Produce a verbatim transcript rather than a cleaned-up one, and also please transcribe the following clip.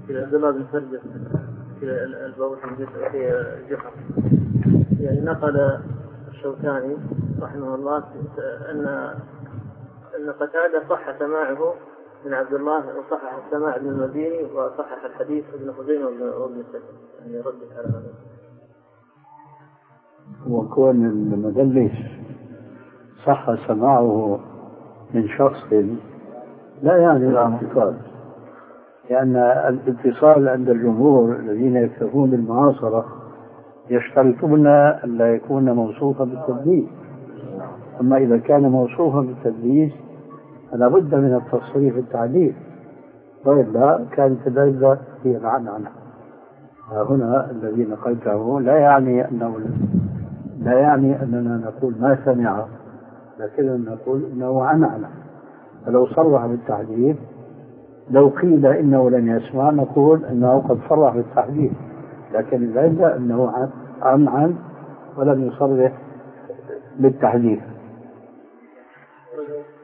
إلى عبد الله بن فرجة في البوت في جحر، يعني نقل الشوكاني رحمه الله أن أن قتادة صح سماعه من عبد الله، وصحح السماع ابن المديني، وصحح الحديث ابن خزيمة وابن سلم، يعني ردت على هذا. وكون المدلس صح سماعه من شخص لا يعني الاتصال، لأن الاتصال عند الجمهور الذين يكتفون بالمعاصرة يشترطون أن لا يكون موصوفا بالتدليس، أما إذا كان موصوفا بالتدليس فلا بد من التصريح التعديل، وإلا كانت العلة هي العنعنة. هنا الذي نقلته لا يعني أنه لا يعني أننا نقول ما سمع، لكننا نقول إنه عنعنة. فلو صرح بالتحديث، لو قيل إنه لم يسمع نقول إنه قد صرح بالتحديث، لكن العلة أنه عنعن ولم يصرح بالتحديث.